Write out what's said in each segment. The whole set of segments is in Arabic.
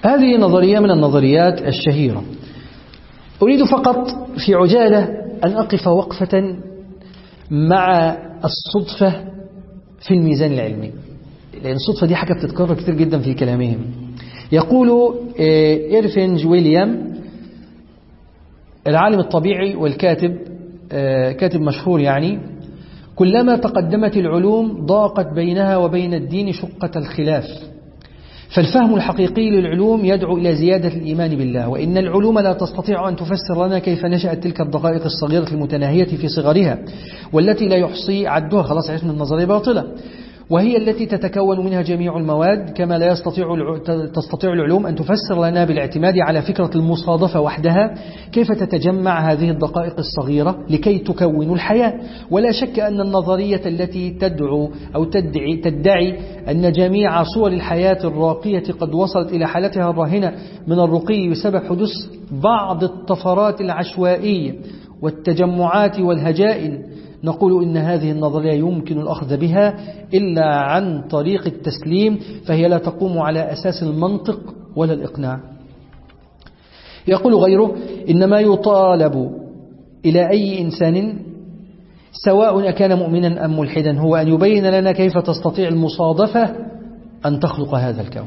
هذه نظرية من النظريات الشهيرة. أريد فقط في عجالة أن أقف وقفة مع الصدفة في الميزان العلمي، لأن الصدفة دي حاجة بتتكرر كتير جدا في كلامهم. يقول إيرفينج ويليام العالم الطبيعي والكاتب، كاتب مشهور يعني: كلما تقدمت العلوم ضاقت بينها وبين الدين شقة الخلاف، فالفهم الحقيقي للعلوم يدعو إلى زيادة الإيمان بالله، وإن العلوم لا تستطيع أن تفسر لنا كيف نشأت تلك الدقائق الصغيرة المتناهية في صغرها والتي لا يحصي عدها. خلاص عرفنا النظرية باطلة، وهي التي تتكون منها جميع المواد، كما لا تستطيع العلوم أن تفسر لنا بالاعتماد على فكرة المصادفة وحدها كيف تتجمع هذه الدقائق الصغيرة لكي تكون الحياة. ولا شك أن النظرية التي تدعو أو تدعي أن جميع صور الحياة الراقية قد وصلت إلى حالتها الراهنة من الرقي بسبب حدوث بعض الطفرات العشوائية والتجمعات والهجائن، نقول إن هذه النظرية يمكن الأخذ بها إلا عن طريق التسليم، فهي لا تقوم على أساس المنطق ولا الإقناع. يقول غيره: إنما يطالب إلى أي إنسان سواء كان مؤمنا أم ملحدا هو أن يبين لنا كيف تستطيع المصادفة أن تخلق هذا الكون.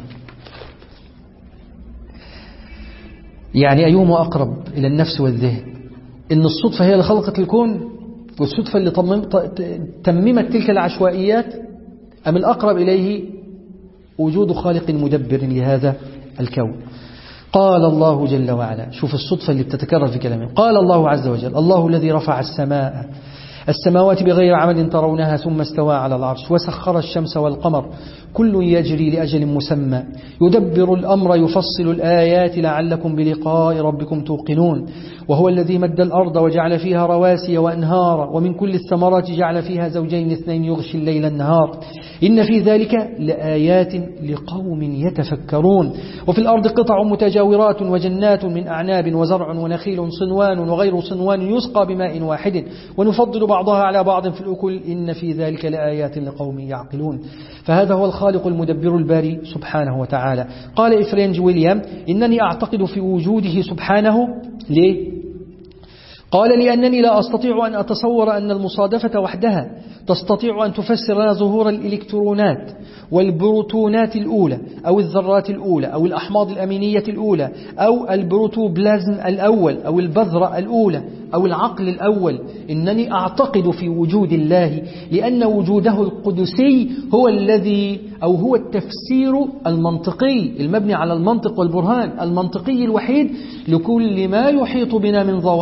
يعني أيهما أقرب إلى النفس والذهن، إن الصدفة هي اللي خلقت الكون والصدفة اللي تممت تلك العشوائيات، أم الأقرب إليه وجود خالق مدبر لهذا الكون؟ قال الله جل وعلا، شوف الصدفة اللي بتتكرر في كلامه، قال الله عز وجل: الله الذي رفع السماوات بغير عمد ترونها ثم استوى على العرش وسخر الشمس والقمر كل يجري لأجل مسمى يدبر الأمر يفصل الآيات لعلكم بلقاء ربكم توقنون وهو الذي مد الأرض وجعل فيها رواسي وأنهارا ومن كل الثمرات جعل فيها زوجين اثنين يغشي الليل النهار إن في ذلك لآيات لقوم يتفكرون وفي الأرض قطع متجاورات وجنات من أعناب وزرع ونخيل صنوان وغير صنوان يسقى بماء واحد ونفضل بعضها على بعض في الأكل إن في ذلك لآيات لقوم يعقلون. فهذا هو الخالق المدبر الباري سبحانه وتعالى. قال إفرينج ويليام: إنني أعتقد في وجوده سبحانه. ليه؟ قال: لأنني لا أستطيع أن أتصور أن المصادفة وحدها تستطيع أن تفسر لنا ظهور الإلكترونات والبروتونات الأولى أو الذرات الأولى أو الأحماض الأمينية الأولى أو البروتوبلازم الأول أو البذرة الأولى أو العقل الأول. إنني أعتقد في وجود الله لأن وجوده القدسي هو الذي أو هو التفسير المنطقي المبني على المنطق والبرهان المنطقي الوحيد لكل ما يحيط بنا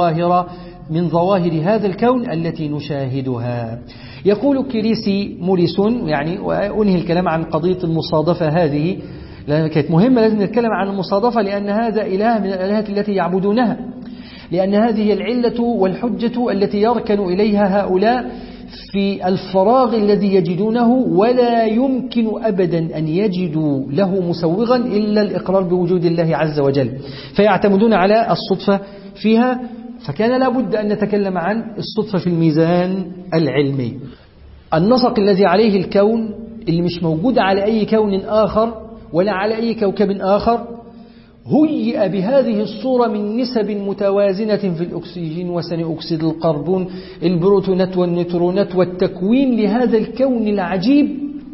من ظواهر هذا الكون التي نشاهدها. يقول كريسي موريسون، يعني وأنهي الكلام عن قضية المصادفة هذه لأنها كانت مهمة، لازم نتكلم عن المصادفة لأن هذا إله من الآلهة التي يعبدونها، لأن هذه العلة والحجة التي يركن إليها هؤلاء في الفراغ الذي يجدونه ولا يمكن أبدا أن يجدوا له مسوغا إلا الإقرار بوجود الله عز وجل، فيعتمدون على الصدفة فيها. فكان لابد أن نتكلم عن الصدفة في الميزان العلمي، النسق الذي عليه الكون اللي مش موجود على أي كون آخر ولا على أي كوكب آخر، هيئ بهذه الصورة من نسب متوازنة في الأكسجين وثاني أكسيد الكربون البروتونات والنيوترونات والتكوين لهذا الكون العجيب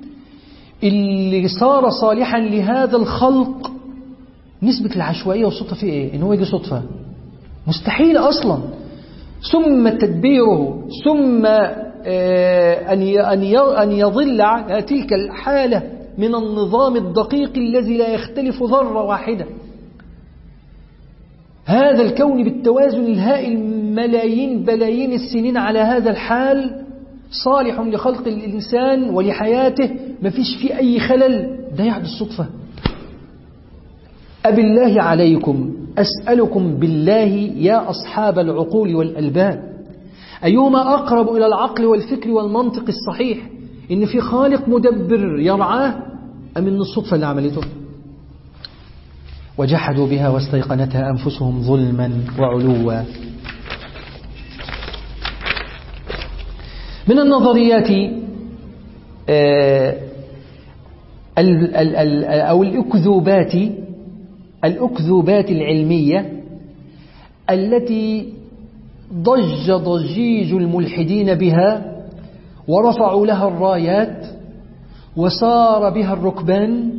اللي صار صالحا لهذا الخلق. نسبة العشوائية والصدفة في إيه؟ إن هو يجي صدفة مستحيل أصلا، ثم تدبيره ثم أن يظل على تلك الحالة من النظام الدقيق الذي لا يختلف ذرة واحدة. هذا الكون بالتوازن الهائل ملايين بلايين السنين على هذا الحال صالح لخلق الإنسان ولحياته، ما فيش فيه أي خلل، ده يحدث صدفة. أبالله عليكم أسألكم بالله يا أصحاب العقول والألباب، أيهما أقرب إلى العقل والفكر والمنطق الصحيح؟ إن في خالق مدبر يرعاه أم إن الصدفة اللي عملته؟ وجحدوا بها واستيقنتها أنفسهم ظلما وعلوا. من النظريات أو الأكذوبات الأكذوبات العلمية التي ضج ضجيج الملحدين بها ورفعوا لها الرايات وصار بها الركبان،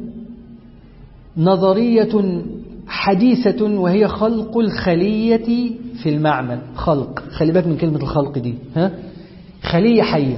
نظرية حديثة وهي خلق الخلية في المعمل. خلق، خلي بالك من كلمة الخلق دي، خلية حية.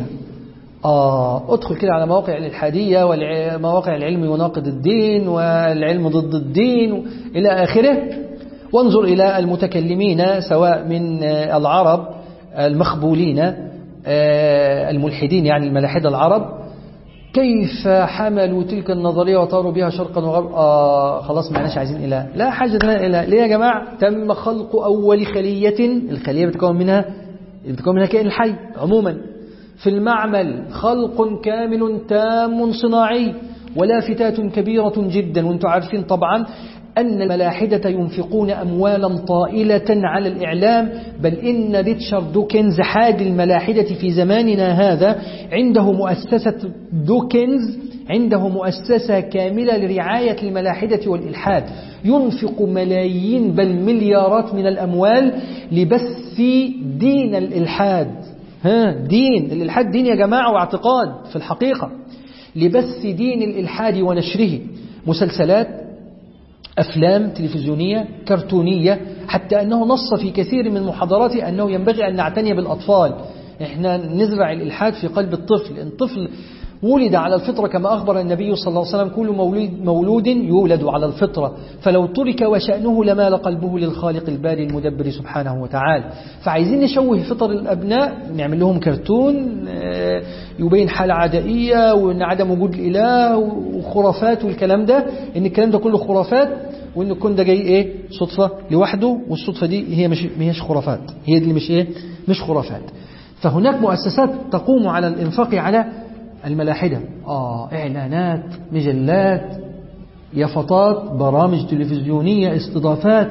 ادخل كده على مواقع الإلحادية ومواقع العلم يناقض الدين والعلم ضد الدين إلى آخره، وانظر إلى المتكلمين سواء من العرب المخبولين الملحدين، يعني الملاحدة العرب، كيف حملوا تلك النظرية وطاروا بها شرقا وغربا. خلاص ما عناش عايزين إله، لا حاجة لنا إله. ليه يا جماعة؟ تم خلق أول خلية، الخلية بتكون منها كائن الحي عموما في المعمل، خلق كامل تام صناعي ولافتات كبيرة جدا. وانتم عارفين طبعا أن الملاحدة ينفقون أموالا طائلة على الإعلام، بل إن ريتشارد دوكنز حاج الملاحدة في زماننا هذا عنده مؤسسة دوكنز، عنده مؤسسة كاملة لرعاية الملاحدة والإلحاد، ينفق ملايين بل مليارات من الأموال لبث دين الإلحاد. دين الإلحاد دين يا جماعة واعتقاد في الحقيقة، لبث دين الإلحاد ونشره، مسلسلات، أفلام تلفزيونية، كرتونية، حتى أنه نص في كثير من محاضراته أنه ينبغي أن نعتني بالأطفال. إحنا نزرع الإلحاد في قلب الطفل. الطفل ولد على الفطرة كما أخبر النبي صلى الله عليه وسلم: كل مولود يولد على الفطرة، فلو ترك وشأنه لمال قلبه للخالق الباري المدبر سبحانه وتعالى. فعايزين نشوه فطر الأبناء، نعمل لهم كرتون يبين حالة عدائية وأن عدم وجود الإله وخرافات والكلام ده، إن الكلام ده كله خرافات، وإن الكون ده جاي صدفة لوحده، والصدفة دي هي مش خرافات، هي دي اللي مش خرافات. فهناك مؤسسات تقوم على الإنفاق على الملاحدة، إعلانات، مجلات، يافطات، برامج تلفزيونية، استضافات.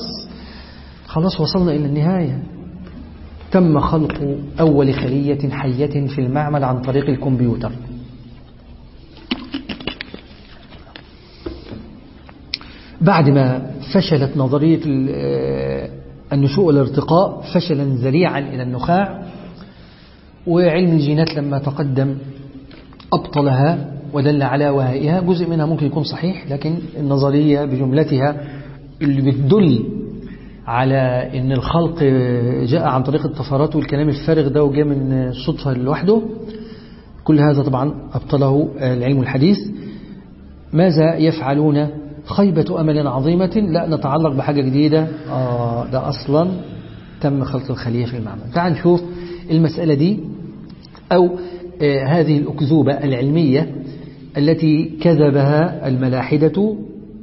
خلاص وصلنا إلى النهاية. تم خلق أول خلية حية في المعمل عن طريق الكمبيوتر. بعد ما فشلت نظرية النشوء والارتقاء فشلا ذريعا إلى النخاع، وعلم الجينات لما تقدم أبطلها ودل على وهائها. جزء منها ممكن يكون صحيح، لكن النظرية بجملتها اللي بتدل على أن الخلق جاء عن طريق الطفرات والكلام الفارغ ده وجاء من الصدفة لوحده، كل هذا طبعا أبطله العلم الحديث. ماذا يفعلون؟ خيبة أمل عظيمة. لا نتعلق بحاجة جديدة، ده أصلا تم خلق الخلية في المعمل. تعال نشوف المسألة دي، أو هذه الأكذوبة العلمية التي كذبها الملاحدة،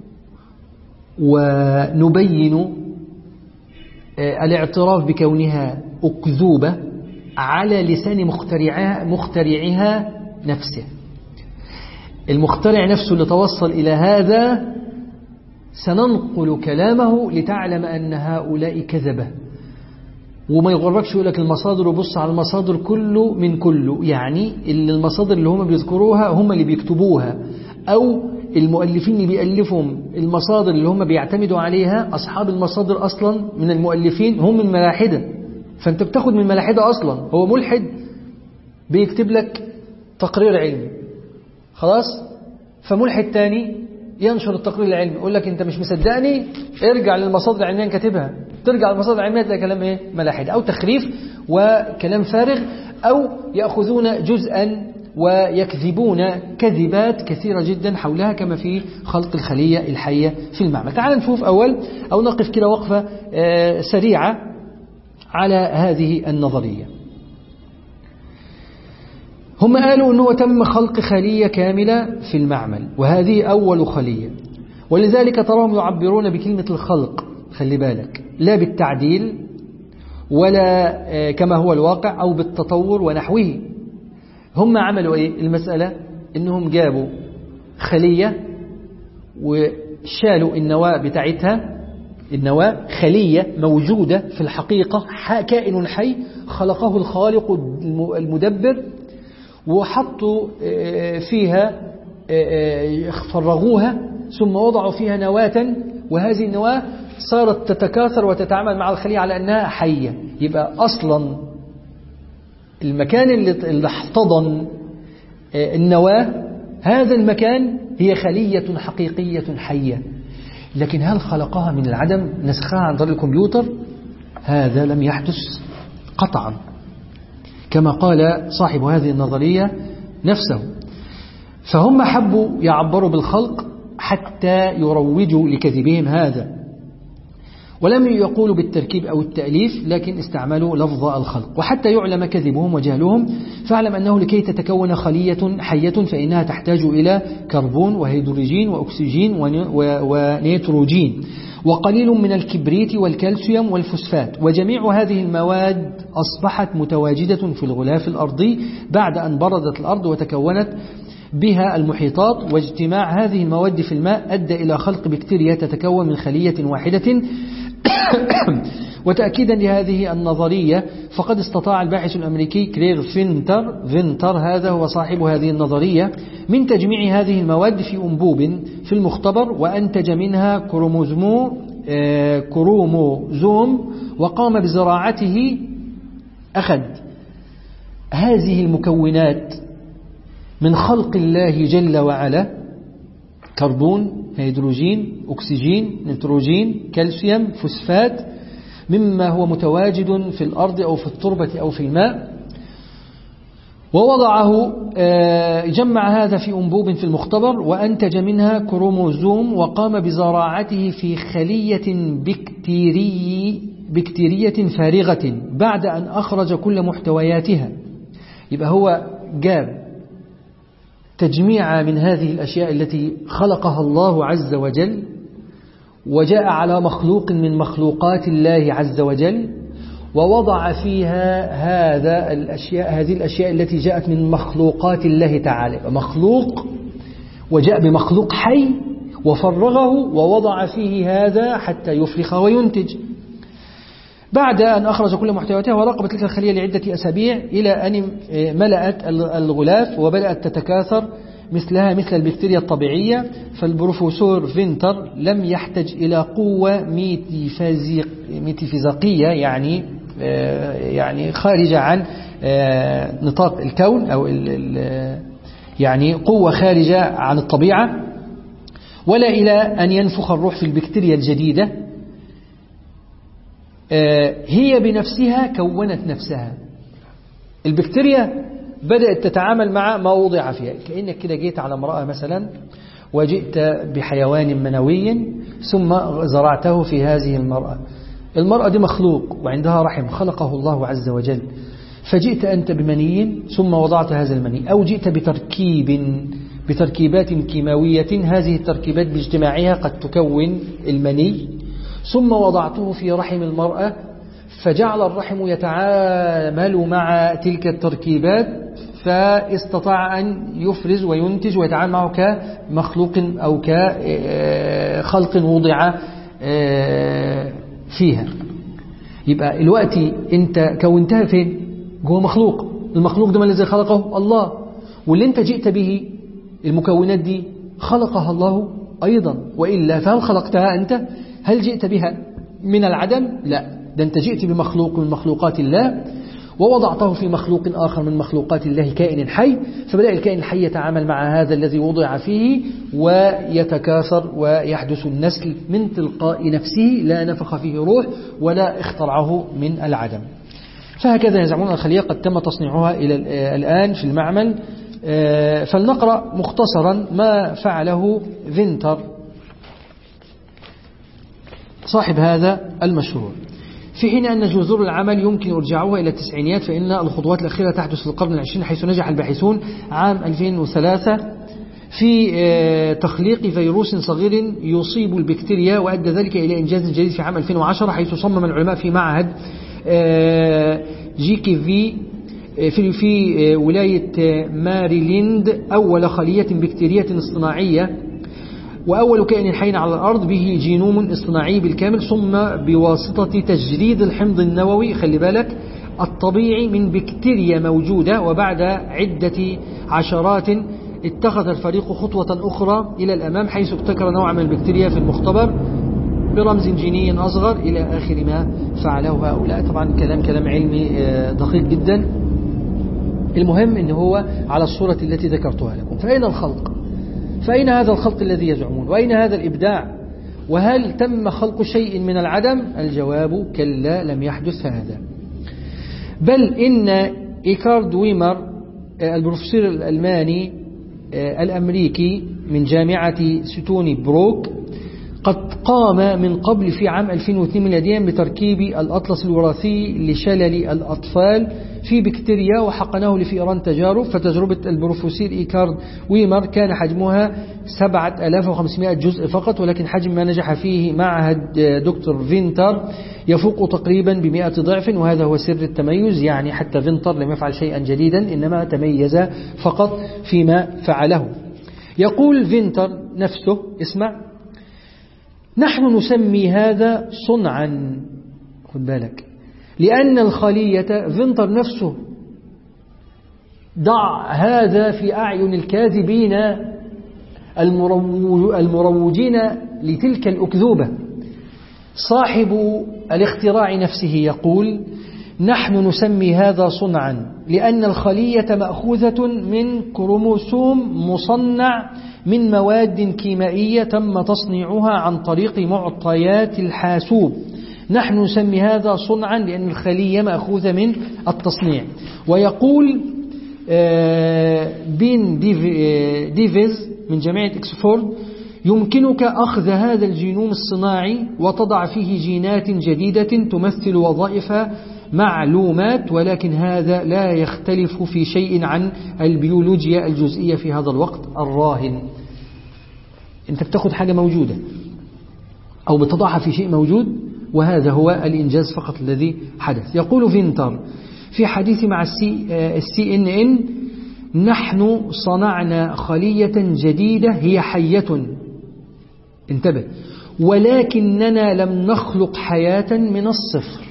ونبين الاعتراف بكونها أكذوبة على لسان مخترعها نفسه. المخترع نفسه اللي توصل إلى هذا سننقل كلامه لتعلم أن هؤلاء كذبة. وما يغرقش يقول لك المصادر، وبص على المصادر كله من كله، يعني المصادر اللي هم بيذكروها هم اللي بيكتبوها، أو المؤلفين اللي بيألفهم المصادر اللي هم بيعتمدوا عليها، أصحاب المصادر أصلا من المؤلفين هم من ملاحدة. فأنت بتاخد من ملاحدة أصلا، هو ملحد بيكتب لك تقرير علمي، خلاص، فملحد تاني ينشر التقرير العلمي، يقول لك أنت مش مصدقني، ارجع للمصادر العلمية كاتبها. ترجع للمصادر العلمية تلاقي كلام ملاحدة أو تخريف وكلام فارغ، أو يأخذون جزءا ويكذبون كذبات كثيرة جدا حولها، كما في خلق الخلية الحية في المعمل. تعال نشوف أول، أو نقف كده وقفة سريعة على هذه النظرية. هم قالوا أنه تم خلق خلية كاملة في المعمل، وهذه أول خلية، ولذلك تراهم يعبرون بكلمة الخلق، خلي بالك، لا بالتعديل ولا كما هو الواقع أو بالتطور ونحوه. هم عملوا المسألة إنهم جابوا خلية وشالوا النواة بتاعتها، النواة خلية موجودة في الحقيقة، كائن حي خلقه الخالق المدبر، وحطوا فيها، فرغوها، ثم وضعوا فيها نواة وهذه النواة صارت تتكاثر وتتعامل مع الخلية على أنها حية. يبقى أصلا المكان اللي احتضن النواة هذا المكان هي خلية حقيقية حية، لكن هل خلقها من العدم نسخها عن طريق الكمبيوتر؟ هذا لم يحدث قطعا، كما قال صاحب هذه النظرية نفسه. فهم حبوا يعبروا بالخلق حتى يروجوا لكذبهم هذا، ولم يقولوا بالتركيب أو التأليف، لكن استعملوا لفظ الخلق. وحتى يعلم كذبهم وجهلهم فاعلم أنه لكي تتكون خلية حية فإنها تحتاج إلى كربون وهيدروجين وأكسجين ونيتروجين وقليل من الكبريت والكالسيوم والفوسفات، وجميع هذه المواد أصبحت متواجدة في الغلاف الأرضي بعد أن بردت الأرض وتكونت بها المحيطات. واجتماع هذه المواد في الماء أدى إلى خلق بكتيريا تتكون من خلية واحدة. وتأكيدا لهذه النظرية فقد استطاع الباحث الأمريكي كريغ فينتر هذا هو صاحب هذه النظرية من تجميع هذه المواد في أنبوب في المختبر، وأنتج منها كروموزوم وقام بزراعته. أخذ هذه المكونات من خلق الله جل وعلا، كربون، هيدروجين، أكسجين، نيتروجين، كالسيوم، فوسفات، مما هو متواجد في الأرض أو في التربة أو في الماء، ووضعه جمع هذا في أنبوب في المختبر وأنتج منها كروموزوم وقام بزراعته في خلية بكتيرية فارغة بعد أن أخرج كل محتوياتها. يبقى هو جاب تجميع من هذه الأشياء التي خلقها الله عز وجل وجاء على مخلوق من مخلوقات الله عز وجل ووضع فيها هذه الأشياء التي جاءت من مخلوقات الله تعالى، مخلوق وجاء بمخلوق حي وفرغه ووضع فيه هذا حتى يفرخ وينتج. بعد أن أخرج كل محتوياتها وراقب تلك الخلية لعدة أسابيع إلى أن ملأت الغلاف وبدأت تتكاثر مثلها مثل البكتيريا الطبيعية. فالبروفيسور فينتر لم يحتاج إلى قوة ميتافيزيقية يعني خارجة عن نطاق الكون أو يعني قوة خارجة عن الطبيعة، ولا إلى أن ينفخ الروح في البكتيريا الجديدة. هي بنفسها كونت نفسها. البكتيريا بدأت تتعامل مع ما وضع فيها، كأنك كده جيت على امرأة مثلا وجئت بحيوان منوي ثم زرعته في هذه المرأة دي مخلوق وعندها رحم خلقه الله عز وجل، فجئت أنت بمني ثم وضعت هذا المني، أو جئت بتركيبات كيماوية، هذه التركيبات باجتماعها قد تكون المني، ثم وضعته في رحم المرأة فجعل الرحم يتعامل مع تلك التركيبات فاستطاع أن يفرز وينتج ويتعامل معه كمخلوق أو كخلق وضع فيها. يبقى الوقت أنت كونتها فين؟ جوه مخلوق. المخلوق ده ما الذي خلقه؟ الله. واللي أنت جئت به المكونات دي خلقها الله أيضا، وإلا فهل خلقتها أنت؟ هل جئت بها من العدم؟ لا، ده أنت جئت بمخلوق من مخلوقات الله ووضعته في مخلوق آخر من مخلوقات الله كائن حي، فبدأ الكائن الحي يتعامل مع هذا الذي وضع فيه ويتكاثر ويحدث النسل من تلقاء نفسه، لا نفخ فيه روح ولا اخترعه من العدم. فهكذا يزعمون الخلية قد تم تصنيعها إلى الآن في المعمل. فلنقرأ مختصرا ما فعله فينتر صاحب هذا المشروع. في حين أن جذور العمل يمكن إرجاعها إلى التسعينيات، فإن الخطوات الأخيرة تحدث في القرن العشرين، حيث نجح الباحثون عام 2003 في تخليق فيروس صغير يصيب البكتيريا، وأدى ذلك إلى إنجاز جديد في عام 2010، حيث صمم العلماء في معهد جيكي في ولاية ماريلاند أول خلية بكتيرية اصطناعية وأول كائن حي على الأرض به جينوم اصطناعي بالكامل، ثم بواسطة تجريد الحمض النووي خلي بالك الطبيعي من بكتيريا موجودة. وبعد عدة عشرات اتخذ الفريق خطوة أخرى إلى الأمام، حيث ابتكر نوع من البكتيريا في المختبر برمز جيني أصغر إلى آخر ما فعله هؤلاء. طبعا كلام علمي دقيق جدا. المهم إن هو على الصورة التي ذكرتها لكم. فأين الخلق؟ فأين هذا الخلق الذي يزعمون؟ وأين هذا الإبداع؟ وهل تم خلق شيء من العدم؟ الجواب كلا، لم يحدث هذا. بل إن إيكارد ويمر البروفيسور الألماني الأمريكي من جامعة ستوني بروك قد قام من قبل في عام 2002 ميلاديا بتركيب الأطلس الوراثي لشلل الأطفال في بكتيريا وحقناه لفئران تجارب. فتجربة البروفيسور إيكارد ويمر كان حجمها 7500 جزء فقط، ولكن حجم ما نجح فيه معهد دكتور فينتر يفوق تقريبا ب100 ضعف، وهذا هو سر التميز. يعني حتى فينتر لم يفعل شيئا جديدا، إنما تميز فقط فيما فعله. يقول فينتر نفسه، اسمع: نحن نسمي هذا صنعا، خد بالك، لأن الخلية، فينتر نفسه ضع هذا في أعين الكاذبين المروجين لتلك الأكذوبة. صاحب الاختراع نفسه يقول: نحن نسمي هذا صنعا لأن الخلية مأخوذة من كروموسوم مصنع من مواد كيميائية تم تصنيعها عن طريق معطيات الحاسوب. نحن نسمي هذا صنعا لأن الخلية مأخوذة من التصنيع. ويقول بين ديفيز من جامعة إكسفورد: يمكنك أخذ هذا الجينوم الصناعي وتضع فيه جينات جديدة تمثل وظائف معلومات، ولكن هذا لا يختلف في شيء عن البيولوجيا الجزئية في هذا الوقت الراهن. أنت بتأخذ حاجة موجودة أو بتضعها في شيء موجود، وهذا هو الإنجاز فقط الذي حدث. يقول فينتر في حديث مع CNN: نحن صنعنا خلية جديدة هي حية، انتبه، ولكننا لم نخلق حياة من الصفر.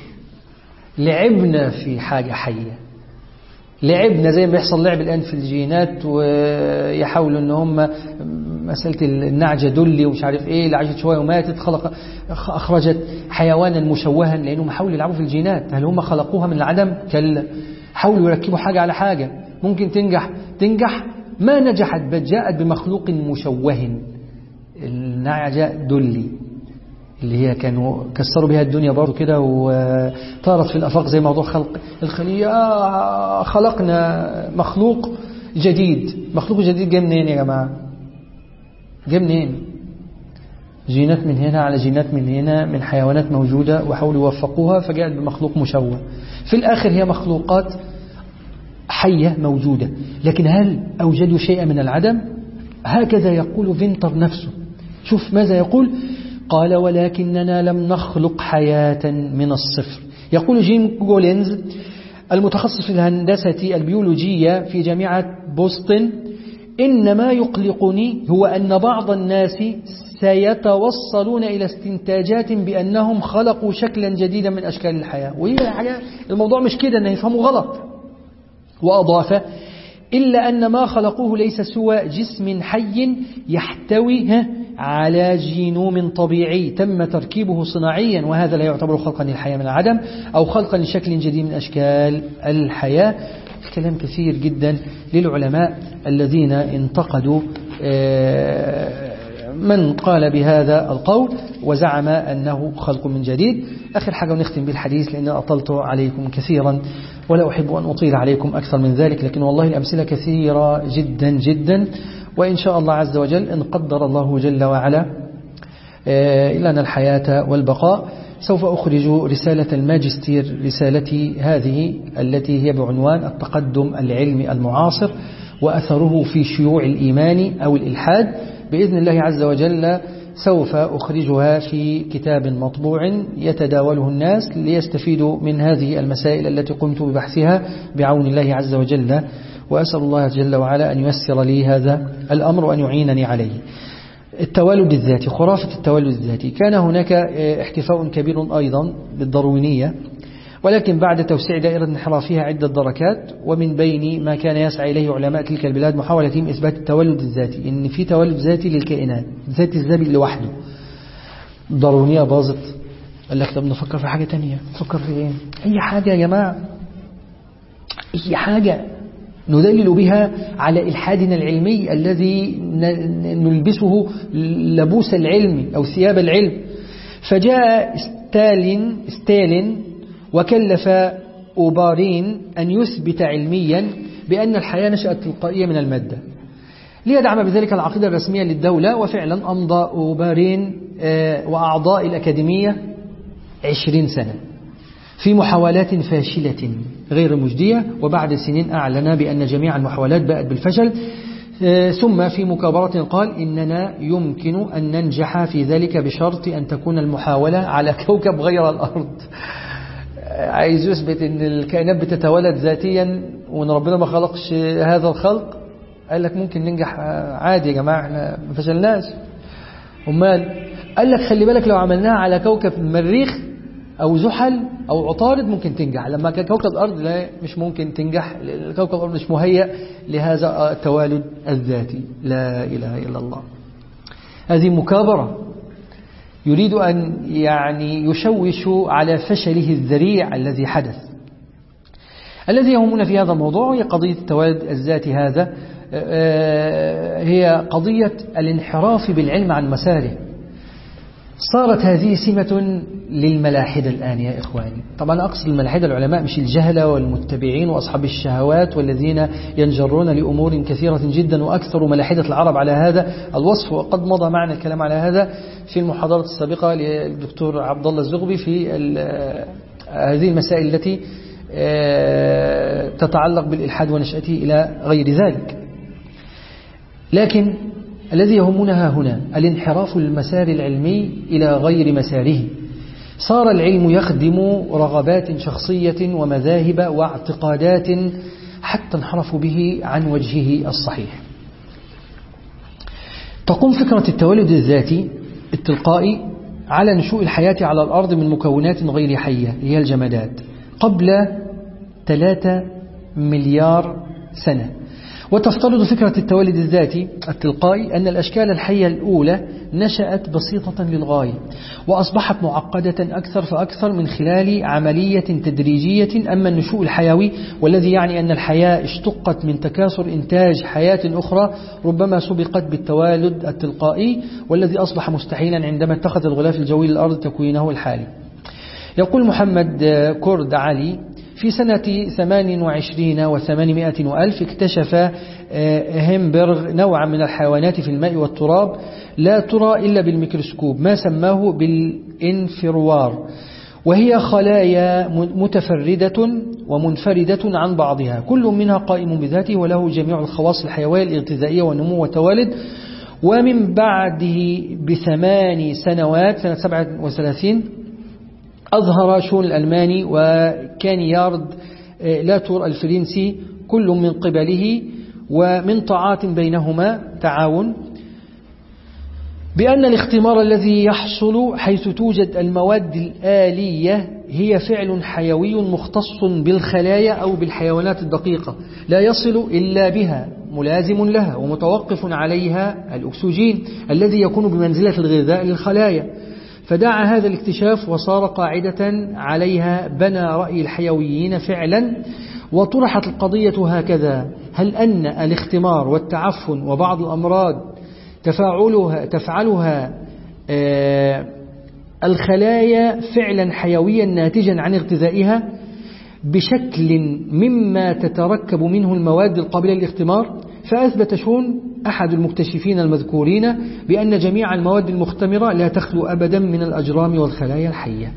لعبنا في حاجة حية، لعبنا زي ما بيحصل لعب الآن في الجينات، ويحاولوا ان هم مسألة النعجة دولي ومش عارف ايه، لعجت شوية وماتت، أخرجت حيوانا مشوها، لأنهم حاولوا يلعبوا في الجينات. هل هم خلقوها من العدم؟ كلا، حاولوا يركبوا حاجة على حاجة، ممكن تنجح، ما نجحت، بل جاءت بمخلوق مشوه، النعجة دولي اللي هي كانوا كسروا بها الدنيا برضو كده وطارت في الأفاق زي موضوع خلق الخلية. خلقنا مخلوق جديد. مخلوق جديد جاء منين يا جماعة؟ جاء منين؟ جينات من هنا على جينات من هنا من حيوانات موجودة، وحاولوا يوفقوها فجاءت بمخلوق مشوه. في الآخر هي مخلوقات حية موجودة، لكن هل أوجدوا شيئا من العدم؟ هكذا يقول فينتر نفسه. شوف ماذا يقول: قال: ولكننا لم نخلق حياة من الصفر. يقول جيم جولينز المتخصص في الهندسة البيولوجية في جامعة بوسطن: إن ما يقلقني هو أن بعض الناس سيتوصلون إلى استنتاجات بأنهم خلقوا شكلا جديدا من أشكال الحياة. وهي الموضوع مش كده، أنه يفهموا غلط. وأضاف: إلا أن ما خلقوه ليس سوى جسم حي يحتوي على جينوم طبيعي تم تركيبه صناعيا، وهذا لا يعتبر خلقا للحياة من العدم أو خلقا لشكل جديد من أشكال الحياة. الكلام كثير جدا للعلماء الذين انتقدوا من قال بهذا القول وزعم أنه خلق من جديد. آخر حاجة ونختم بالحديث لأن أطلت عليكم كثيرا ولا أحب أن أطيل عليكم أكثر من ذلك، لكن والله الأمثلة كثيرة جدا جدا، وإن شاء الله عز وجل إن قدر الله جل وعلا لنا الحياة والبقاء سوف أخرج رسالة الماجستير، رسالتي هذه التي هي بعنوان التقدم العلمي المعاصر وأثره في شيوع الإيمان أو الإلحاد. بإذن الله عز وجل سوف أخرجها في كتاب مطبوع يتداوله الناس ليستفيدوا من هذه المسائل التي قمت ببحثها بعون الله عز وجل، وأسأل الله جل وعلا أن ييسر لي هذا الأمر وأن يعينني عليه. التوالد الذاتي، خرافة التوالد الذاتي. كان هناك احتفاء كبير أيضا بالداروينية، ولكن بعد توسيع دائرة انحرافها عدة دركات، ومن بين ما كان يسعى إليه علماء تلك البلاد محاولتهم إثبات التولد الذاتي، إن في تولد ذاتي للكائنات، ذات الذات لوحده. ضرورية باظت، قال لك طب نفكر في حاجة تانية. نفكر في ايه؟ اي حاجة يا جماعة، اي حاجة ندلل بها على إلحادنا العلمي الذي نلبسه لبوس العلم أو ثياب العلم. فجاء ستالين وكلف أوبارين أن يثبت علميا بأن الحياة نشأت تلقائية من المادة ليدعم بذلك العقيدة الرسمية للدولة. وفعلا أمضى أوبارين وأعضاء الأكاديمية 20 سنة في محاولات فاشلة غير مجدية، وبعد سنين أعلن بأن جميع المحاولات باءت بالفشل. ثم في مكابرة قال إننا يمكن أن ننجح في ذلك بشرط أن تكون المحاولة على كوكب غير الأرض. عايز يثبت أن الكائنات بتتولد ذاتيا وأن ربنا ما خلقش هذا الخلق. قال لك ممكن ننجح عادي يا جماعة، احنا ما فشلناش. أمال قال لك خلي بالك لو عملناها على كوكب المريخ أو زحل أو عطارد ممكن تنجح، لما كوكب الأرض لا مش ممكن تنجح، كوكب الأرض مش مهيأ لهذا التوالد الذاتي. لا إله إلا الله. هذه مكابرة، يريد أن يعني يشوش على فشله الذريع الذي حدث. الذي يهمنا في هذا الموضوع هي قضية التوالد الذاتي. هذا هي قضية الانحراف بالعلم عن مساره. صارت هذه سمة للملاحدة الآن يا إخواني. طبعا أقصد الملاحدة العلماء مش الجهلة والمتبعين وأصحاب الشهوات والذين ينجرون لأمور كثيرة جدا، وأكثر ملاحدة العرب على هذا الوصف. وقد مضى معنا الكلام على هذا في المحاضرة السابقة للدكتور عبد الله الزغبي في هذه المسائل التي تتعلق بالإلحاد ونشأته إلى غير ذلك. لكن الذي يهمنا هنا الانحراف المسار العلمي إلى غير مساره. صار العلم يخدم رغبات شخصية ومذاهب واعتقادات حتى انحرفوا به عن وجهه الصحيح. تقوم فكرة التولد الذاتي التلقائي على نشوء الحياة على الأرض من مكونات غير حية هي الجمادات قبل 3 مليار سنة. وتفترض فكرة التولد الذاتي التلقائي أن الأشكال الحية الأولى نشأت بسيطة للغاية وأصبحت معقدة أكثر فأكثر من خلال عملية تدريجية. أما النشوء الحيوي والذي يعني أن الحياة اشتقت من تكاثر إنتاج حياة أخرى ربما سبقت بالتوالد التلقائي والذي أصبح مستحيلا عندما اتخذ الغلاف الجوي للأرض تكوينه الحالي. يقول محمد كرد علي في سنة 28 و800 وألف اكتشف هيمبرغ نوعا من الحيوانات في الماء والتراب لا ترى إلا بالميكروسكوب ما سماه بالإنفروار، وهي خلايا متفردة ومنفردة عن بعضها كل منها قائم بذاته وله جميع الخواص الحيوية الغذائية والنمو والتوالد. ومن بعده ب8 سنوات سنة 37 أظهر شون الألماني وكانيارد لاتور الفرنسي كل من قبله ومن طاعات بينهما تعاون بأن الاختمار الذي يحصل حيث توجد المواد الآلية هي فعل حيوي مختص بالخلايا أو بالحيوانات الدقيقة لا يصل إلا بها ملازم لها ومتوقف عليها الأكسجين الذي يكون بمنزلة الغذاء للخلايا. فدعا هذا الاكتشاف وصار قاعدة عليها بنى رأي الحيويين فعلا. وطرحت القضية هكذا: هل أن الاختمار والتعفن وبعض الأمراض تفعلها الخلايا فعلا حيويا ناتجا عن اغتذائها بشكل مما تتركب منه المواد القابلة للاختمار؟ فأثبت شون أحد المكتشفين المذكورين بأن جميع المواد المختمرة لا تخلو أبدا من الأجرام والخلايا الحية.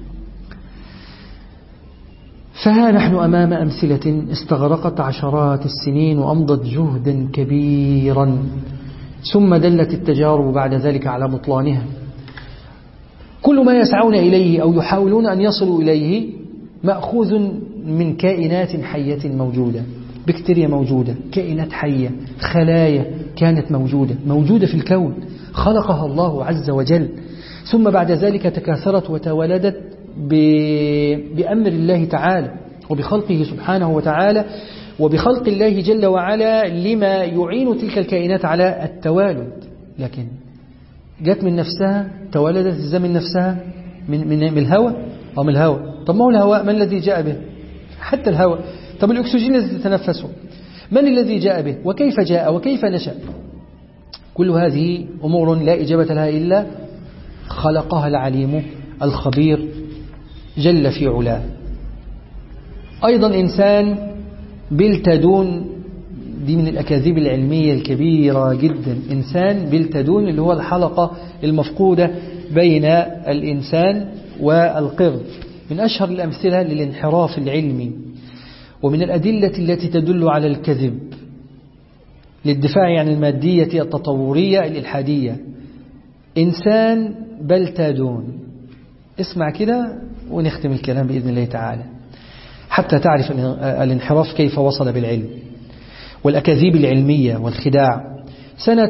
فها نحن أمام أمثلة استغرقت عشرات السنين وأمضت جهدا كبيرا ثم دلت التجارب بعد ذلك على بطلانها. كل ما يسعون إليه أو يحاولون أن يصلوا إليه مأخوذ من كائنات حية موجودة، بكتيريا موجودة، كائنات حية، خلايا كانت موجودة في الكون خلقها الله عز وجل، ثم بعد ذلك تكاثرت وتولدت بأمر الله تعالى وبخلقه سبحانه وتعالى وبخلق الله جل وعلا لما يعين تلك الكائنات على التوالد. لكن جت من نفسها، تولدت ازاي من نفسها؟ من الهواء أو من الهواء. طب ما هو الهواء، من الذي جاء به؟ حتى الهواء. طب الأكسجين الذي تتنفسه من الذي جاء به؟ وكيف جاء وكيف نشأ؟ كل هذه أمور لا إجابة لها إلا خلقها العليم الخبير جل في علاه. أيضا إنسان بلتدون، دي من الأكاذيب العلمية الكبيرة جدا. إنسان بلتدون اللي هو الحلقة المفقودة بين الإنسان والقرد، من أشهر الأمثلة للانحراف العلمي ومن الأدلة التي تدل على الكذب للدفاع عن المادية التطورية الإلحادية. إنسان بلتدون، اسمع كده ونختم الكلام بإذن الله تعالى حتى تعرف الانحراف كيف وصل بالعلم والأكاذيب العلمية والخداع. سنة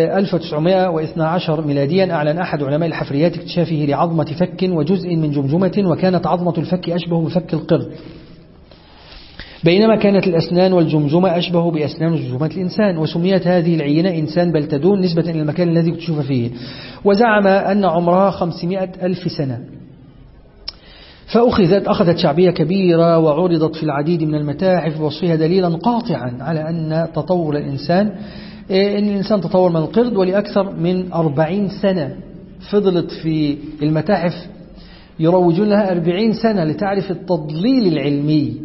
1912 ميلاديا أعلن أحد علماء الحفريات اكتشافه لعظمة فك وجزء من جمجمة، وكانت عظمة الفك أشبه بفك القرد، بينما كانت الأسنان والجمجمة أشبه بأسنان وجمجمة الإنسان. وسميت هذه العينة إنسان بلتدون نسبة إلى المكان الذي اكتشف فيه، وزعم أن عمرها 500 ألف سنة. أخذت شعبية كبيرة وعرضت في العديد من المتاحف بوصفها دليلا قاطعا على أن تطور الإنسان، إن الإنسان تطور من القرد. ولأكثر من 40 سنة فضلت في المتاحف يروجون لها 40 سنة لتعرف التضليل العلمي.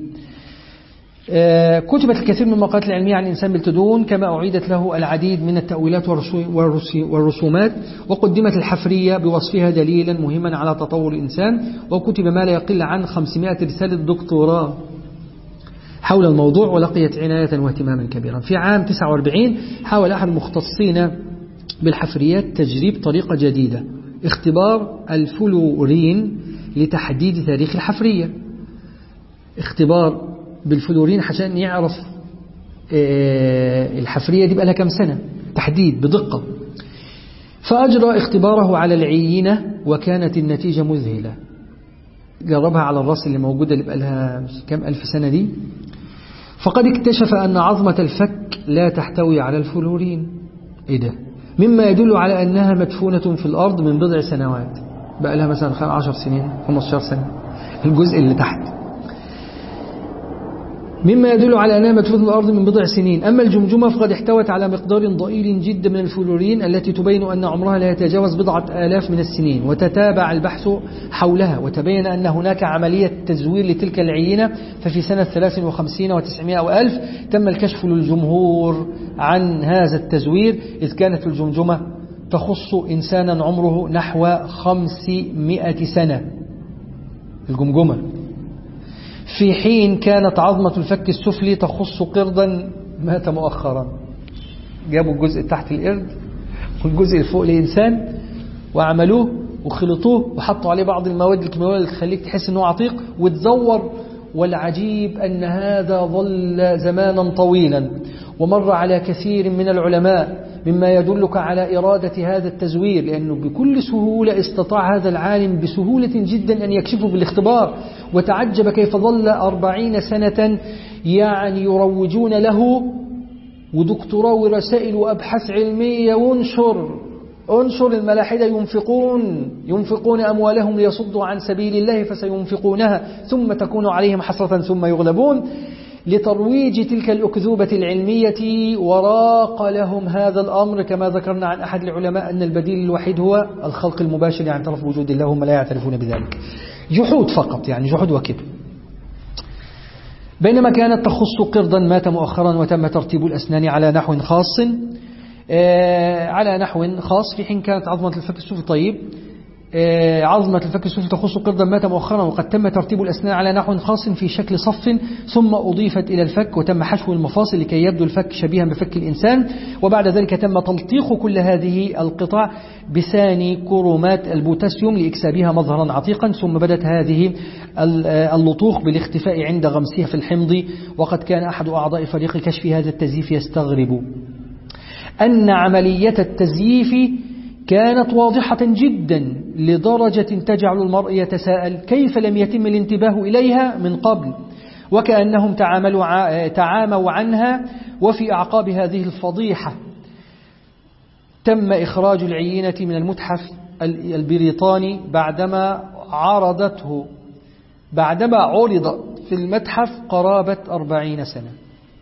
كتبت الكثير من المقالات العلمية عن الإنسان بلتدون، كما أعيدت له العديد من التأويلات والرسومات، وقدمت الحفرية بوصفها دليلا مهما على تطور الإنسان، وكتب ما لا يقل عن 500 رسالة دكتوراه حول الموضوع، ولقيت عناية واهتماما كبيرا. في عام 49 حاول أحد المختصين بالحفريات تجريب طريقة جديدة، اختبار الفلورين لتحديد تاريخ الحفرية. اختبار بالفلورين عشان يعرف الحفرية دي بقى لها كم سنة، تحديد بدقة. فأجرى اختباره على العينة وكانت النتيجة مذهلة. جربها على الرأس اللي موجودة اللي بقى لها كم ألف سنة دي، فقد اكتشف أن عظمة الفك لا تحتوي على الفلورين. إيه ده؟ مما يدل على أنها مدفونة في الأرض من بضع سنوات، بقى لها مثلا 10 سنين 15 سنة الجزء اللي تحت، مما يدل على أنها مدفونة في الأرض من بضع سنين. أما الجمجمة فقد احتوت على مقدار ضئيل جدا من الفلورين التي تبين أن عمرها لا يتجاوز بضعة آلاف من السنين. وتتابع البحث حولها وتبين أن هناك عملية تزوير لتلك العينة. ففي سنة 53 و900 وألف تم الكشف للجمهور عن هذا التزوير، إذ كانت الجمجمة تخص إنسانا عمره نحو 500 سنة الجمجمة، في حين كانت عظمة الفك السفلي تخص قردا مات مؤخرا. جابوا الجزء تحت القرد والجزء الفوق لإنسان وعملوه وخلطوه وحطوا عليه بعض المواد الكيماوية اللي تخليك تحس أنه عتيق وتزور. والعجيب أن هذا ظل زمانا طويلا ومر على كثير من العلماء، مما يدلك على إرادة هذا التزوير، لأنه بكل سهولة استطاع هذا العالم بسهولة جدا أن يكشفه بالاختبار. وتعجب كيف ظل 40 سنة يعني يروجون له، ودكتوراه ورسائل وأبحاث علمية، انشر الملاحدة ينفقون أموالهم ليصدوا عن سبيل الله فسينفقونها ثم تكون عليهم حسرة ثم يغلبون، لترويج تلك الأكذوبة العلمية. وراق لهم هذا الأمر كما ذكرنا عن أحد العلماء أن البديل الوحيد هو الخلق المباشر، يعني اعترف بوجود الله هم لا يعترفون بذلك. جحود فقط، يعني جحود وكذب. بينما كانت تخص قردا مات مؤخرا وتم ترتيب الأسنان على نحو خاص في حين كانت عظمة الفك السفلي عظمة الفك السفلي تخص قردا مات مؤخرا، وقد تم ترتيب الأسنان على نحو خاص في شكل صف، ثم أضيفت إلى الفك وتم حشو المفاصل لكي يبدو الفك شبيها بفك الإنسان. وبعد ذلك تم تلطيخ كل هذه القطع بثاني كرومات البوتاسيوم لإكسابها مظهرا عتيقا، ثم بدت هذه اللطوخ بالاختفاء عند غمسها في الحمض. وقد كان أحد أعضاء فريق كشف هذا التزييف يستغرب أن عملية التزييف كانت واضحة جدا لدرجة تجعل المرء يتساءل كيف لم يتم الانتباه إليها من قبل، وكأنهم تعاموا عنها. وفي أعقاب هذه الفضيحة تم إخراج العينة من المتحف البريطاني بعدما عرض في المتحف قرابة 40 سنة.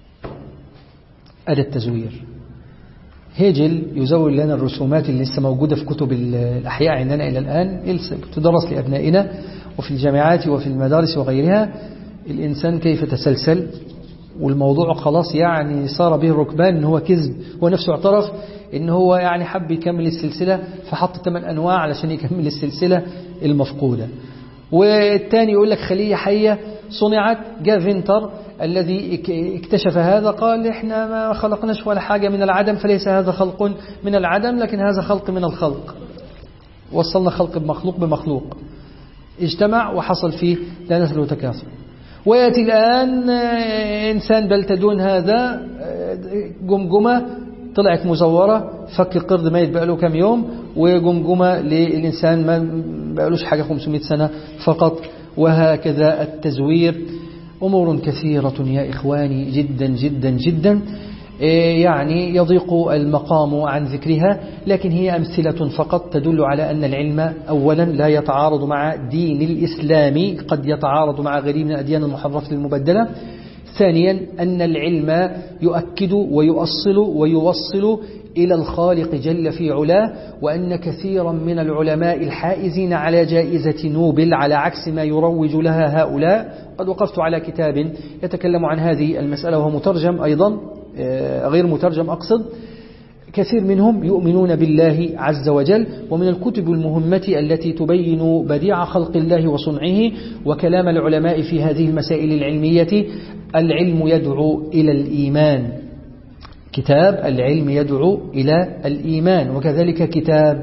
هذا التزوير. هيجل يزور لنا الرسومات اللي لسه موجودة في كتب الأحياء عندنا إلى الآن، تدرس لأبنائنا وفي الجامعات وفي المدارس وغيرها. الإنسان كيف تسلسل، والموضوع خلاص يعني صار به الركبان، إن هو كذب. هو نفسه اعترف إن هو يعني حب يكمل السلسلة فحط 8 أنواع علشان يكمل السلسلة المفقودة. والثاني يقول لك خلية حية صنعت. جاء فينتر الذي اكتشف هذا قال إحنا ما خلقناش ولا حاجة من العدم، فليس هذا خلق من العدم لكن هذا خلق من الخلق. وصلنا خلق بمخلوق اجتمع وحصل فيه تناسل وتكاثر. ويأتي الآن إنسان بلتدون هذا جمجمة طلعت مزورة، فك القرد ميت بقاله كم يوم، وجمجمة للإنسان ما بقالوش حاجة 500 سنة فقط. وهكذا التزوير أمور كثيرة يا إخواني جدا جدا جدا، يعني يضيق المقام عن ذكرها، لكن هي أمثلة فقط تدل على أن العلم أولا لا يتعارض مع دين الإسلام، قد يتعارض مع غير من الأديان المحرفة المبدلة. ثانيا أن العلم يؤكد ويوصل إلى الخالق جل في علاه، وأن كثيرا من العلماء الحائزين على جائزة نوبل على عكس ما يروج لها هؤلاء. قد وقفت على كتاب يتكلم عن هذه المسألة وهو مترجم أيضا، غير مترجم أقصد. كثير منهم يؤمنون بالله عز وجل، ومن الكتب المهمة التي تبين بديع خلق الله وصنعه وكلام العلماء في هذه المسائل العلمية العلم يدعو إلى الإيمان. كتاب العلم يدعو إلى الإيمان، وكذلك كتاب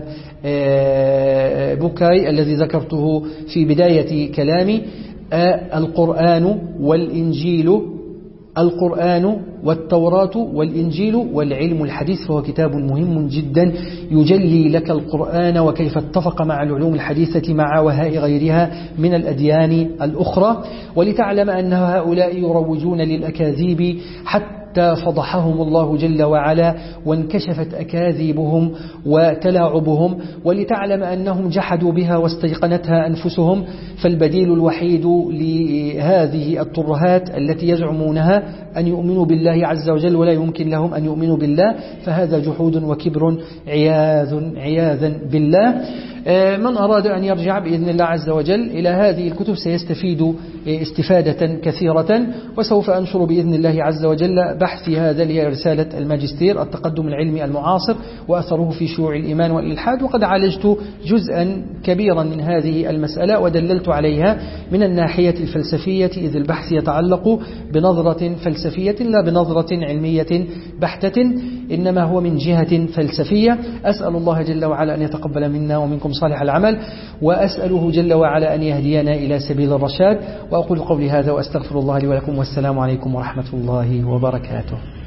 بوكاي الذي ذكرته في بداية كلامي، القرآن والإنجيل، القرآن والتوراة والإنجيل والعلم الحديث، فهو كتاب مهم جدا يجلي لك القرآن وكيف اتفق مع العلوم الحديثة مع وهاء غيرها من الأديان الأخرى، ولتعلم أن هؤلاء يروجون للأكاذيب حتى فضحهم الله جل وعلا وانكشفت أكاذيبهم وتلاعبهم، ولتعلم أنهم جحدوا بها واستيقنتها أنفسهم. فالبديل الوحيد لهذه الترهات التي يزعمونها أن يؤمنوا بالله عز وجل ولا يمكن لهم أن يؤمنوا بالله، فهذا جحود وكبر عياذا بالله. من أراد أن يرجع بإذن الله عز وجل إلى هذه الكتب سيستفيد استفادة كثيرة، وسوف أنشر بإذن الله عز وجل بحثي هذا اللي هي رسالة الماجستير التقدم العلمي المعاصر وأثره في شيوع الإيمان والإلحاد. وقد عالجت جزءا كبيرا من هذه المسألة ودللت عليها من الناحية الفلسفية، إذ البحث يتعلق بنظرة فلسفية لا بنظرة علمية بحتة، إنما هو من جهة فلسفية. أسأل الله جل وعلا أن يتقبل منا ومنكم صالح العمل، وأسأله جل وعلا أن يهدينا إلى سبيل الرشاد. وأقول قولي هذا وأستغفر الله لي ولكم، والسلام عليكم ورحمة الله وبركاته.